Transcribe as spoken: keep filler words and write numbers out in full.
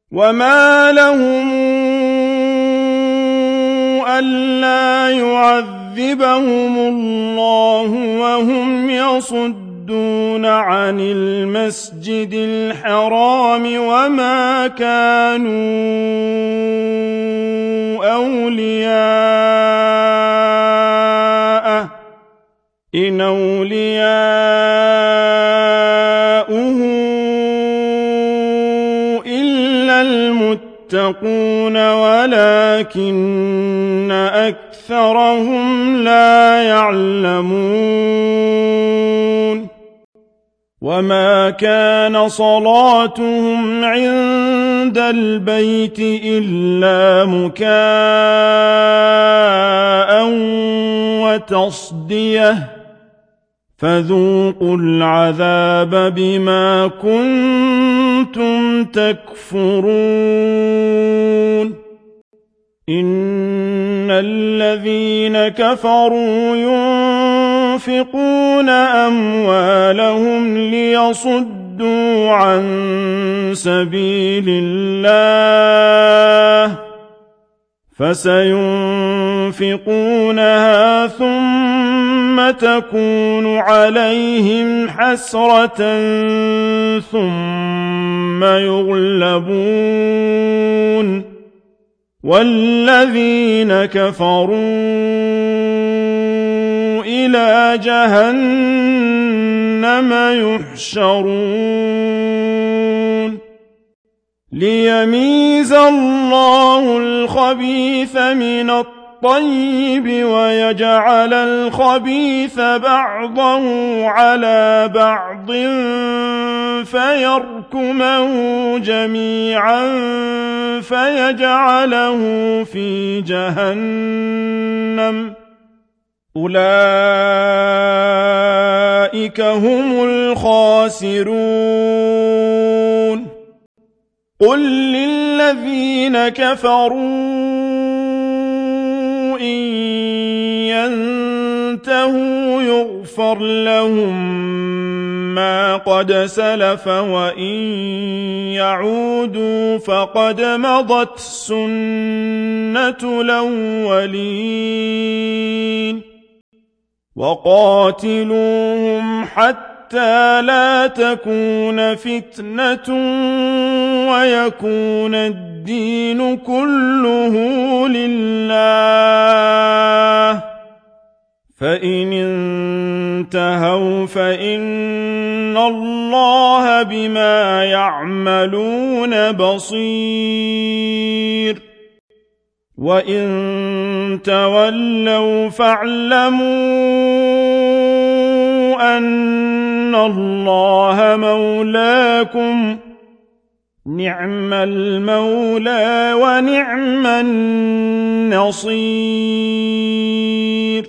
وما لهم ألا يعذبهم الله وهم يصدون عن المسجد الحرام وما كانوا أولياءه إن أولياؤه إلا المتقون ولكن أكثرهم لا يعلمون وما كان صلاتهم عند البيت إلا مكاء وتصديه فذوقوا العذاب بما كنتم تكفرون إن الذين كفروا ينفقون أموالهم ليصدوا عن سبيل الله فسينفقونها ثم تكون عليهم حسرة ثم يغلبون والذين كفروا إلى جهنم يحشرون ليميز الله الخبيث من الطيب ويجعل الخبيث بعضه على بعض فيركمه جميعا فيجعله في جهنم أولئك هم الخاسرون قل للذين كفروا إن ينتهوا يغفر لهم ما قد سلف وإن يعودوا فقد مضت سنة الأولين وقاتلوهم حتى حتى لا تكون فتنة ويكون الدين كله لله فإن انتهوا فإن الله بما يعملون بصير وإن تولوا فاعلموا أن الله مولاكم نعم المولى ونعم النصير